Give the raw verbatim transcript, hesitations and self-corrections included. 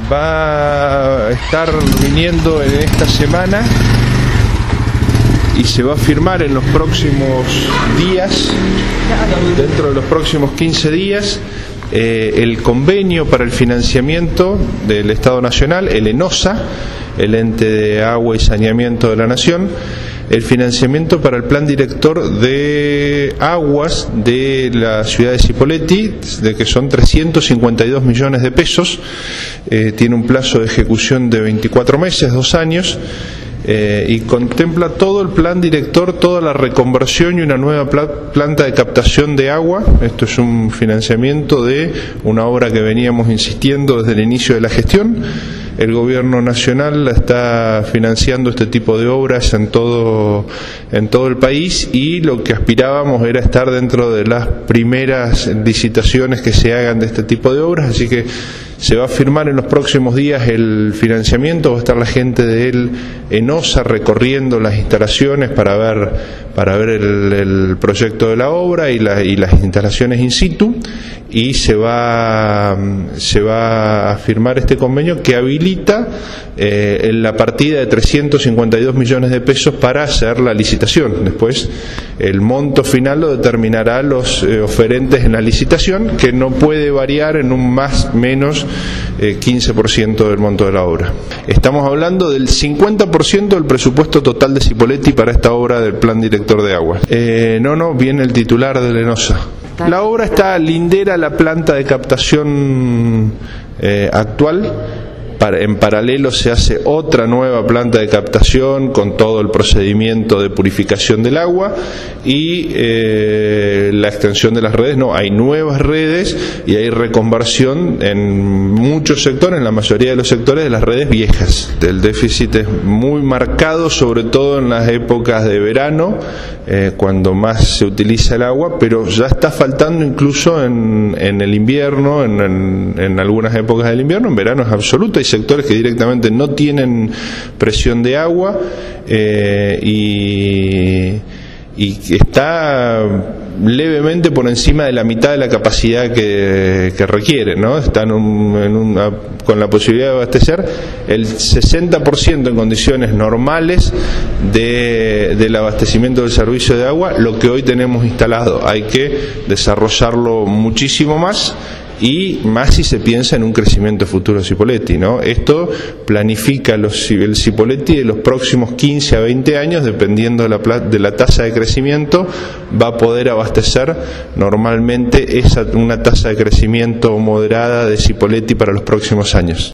va a estar viniendo en esta semana y se va a firmar en los próximos días, dentro de los próximos quince días, eh, el convenio para el financiamiento del Estado Nacional, el ENOSA, el Ente de Agua y Saneamiento de la Nación, el financiamiento para el plan director de aguas de la ciudad de Cipolletti, de que son trescientos cincuenta y dos millones de pesos, eh, tiene un plazo de ejecución de veinticuatro meses, dos años, eh, y contempla todo el plan director, toda la reconversión y una nueva pla planta de captación de agua. Esto es un financiamiento de una obra que veníamos insistiendo desde el inicio de la gestión. El gobierno nacional está financiando este tipo de obras en todo, en todo el país, y lo que aspirábamos era estar dentro de las primeras licitaciones que se hagan de este tipo de obras, así que se va a firmar en los próximos días el financiamiento. Va a estar la gente de el ENOSA recorriendo las instalaciones para ver, para ver el, el proyecto de la obra y, la, y las instalaciones in situ, y se va, se va a firmar este convenio que habilita eh, la partida de trescientos cincuenta y dos millones de pesos para hacer la licitación. Después el monto final lo determinará los eh, oferentes en la licitación, que no puede variar en un más menos eh, quince por ciento del monto de la obra. Estamos hablando del cincuenta por ciento del presupuesto total de Cipolletti para esta obra del plan director de agua. Eh, no, no, viene el titular del ENOSA. La obra está lindera a la planta de captación eh, actual. Para, en paralelo se hace otra nueva planta de captación con todo el procedimiento de purificación del agua y eh, la extensión de las redes. No, hay nuevas redes y hay reconversión en muchos sectores, en la mayoría de los sectores, de las redes viejas. El déficit es muy marcado, sobre todo en las épocas de verano, eh, cuando más se utiliza el agua, pero ya está faltando incluso en, en el invierno, en, en, en algunas épocas del invierno. En verano es absoluto. Hay sectores que directamente no tienen presión de agua, eh, y, y está levemente por encima de la mitad de la capacidad que, que requiere, ¿no? Están un, en una, con la posibilidad de abastecer el sesenta por ciento en condiciones normales de, del abastecimiento del servicio de agua, lo que hoy tenemos instalado. Hay que desarrollarlo muchísimo más, y más si se piensa en un crecimiento futuro de Cipolletti, ¿no? Esto planifica los, el Cipolletti de los próximos quince a veinte años, dependiendo de la, de la tasa de crecimiento, va a poder abastecer normalmente esa, una tasa de crecimiento moderada de Cipolletti para los próximos años.